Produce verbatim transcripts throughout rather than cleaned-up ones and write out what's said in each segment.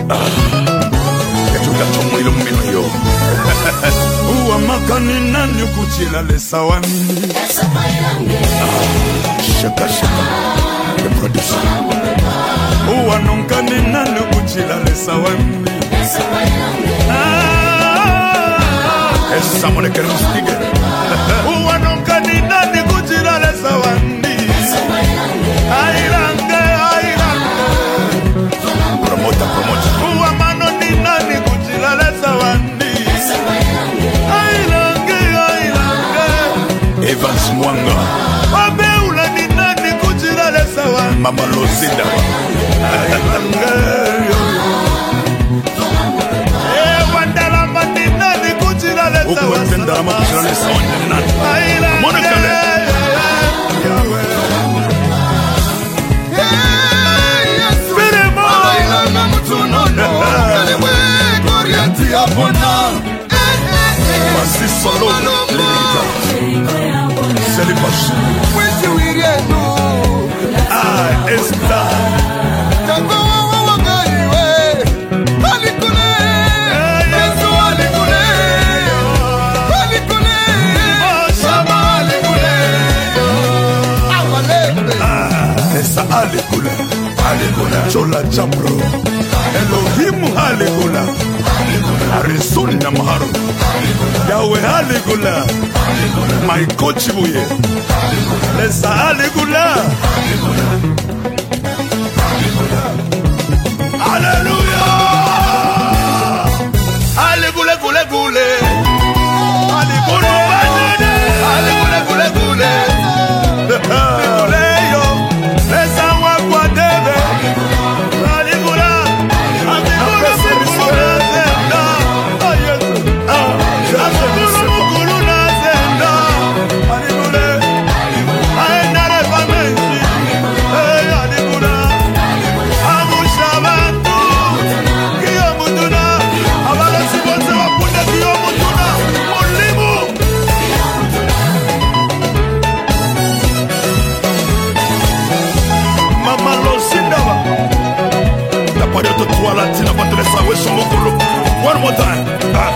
Etuka chomwilo mmino yo. Uwa makani nani kuchila lesa wani. Shaka shaka. The producer. Uwa nonkani nani kuchila lesa wani. Esa mone kere mustige. Uwa nonkani nani kuchila lesa wani. Airange, airange. Promota, promota. Uwa mano ni nani kuchila lesa wani. Airange, airange. Evans Mwanga. Wabe ula ni nani kuchila lesa wani. Mama Lozinda. Airange, yo yo. Eh, wandalamba ni nani kuchila lesa wani. Uwe pendama kuchila lesa wani nani. Airange. Monekale. Yahweh. Voici solo l'État. C'est les poches. Ah, Esta. Esa alikula. Alikula. Chola chapro. Elohim alikula. Arizona Namaharo. Yahweh aligula. My coach buye. Lesa aligula. Hallelujah. Aligule gule gule. Aligule aligule gule gule. Aligule yo. Lesa wa kwa debe. Aligula. Aligula aligula. One more time. Ah.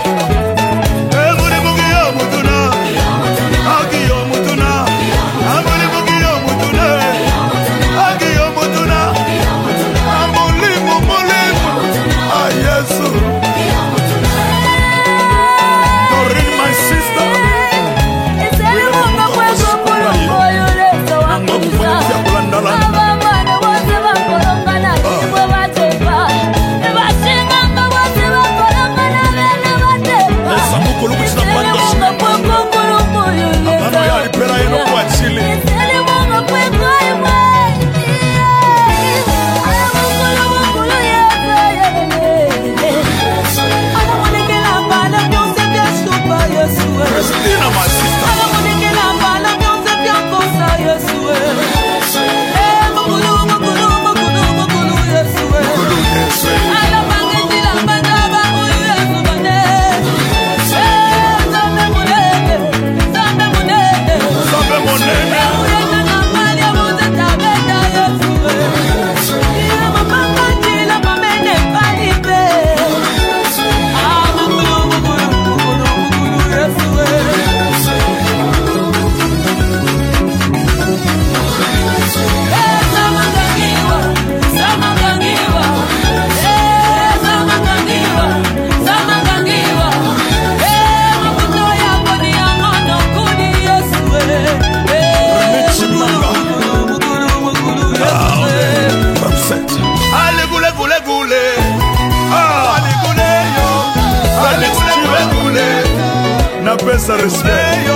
Pesa respect.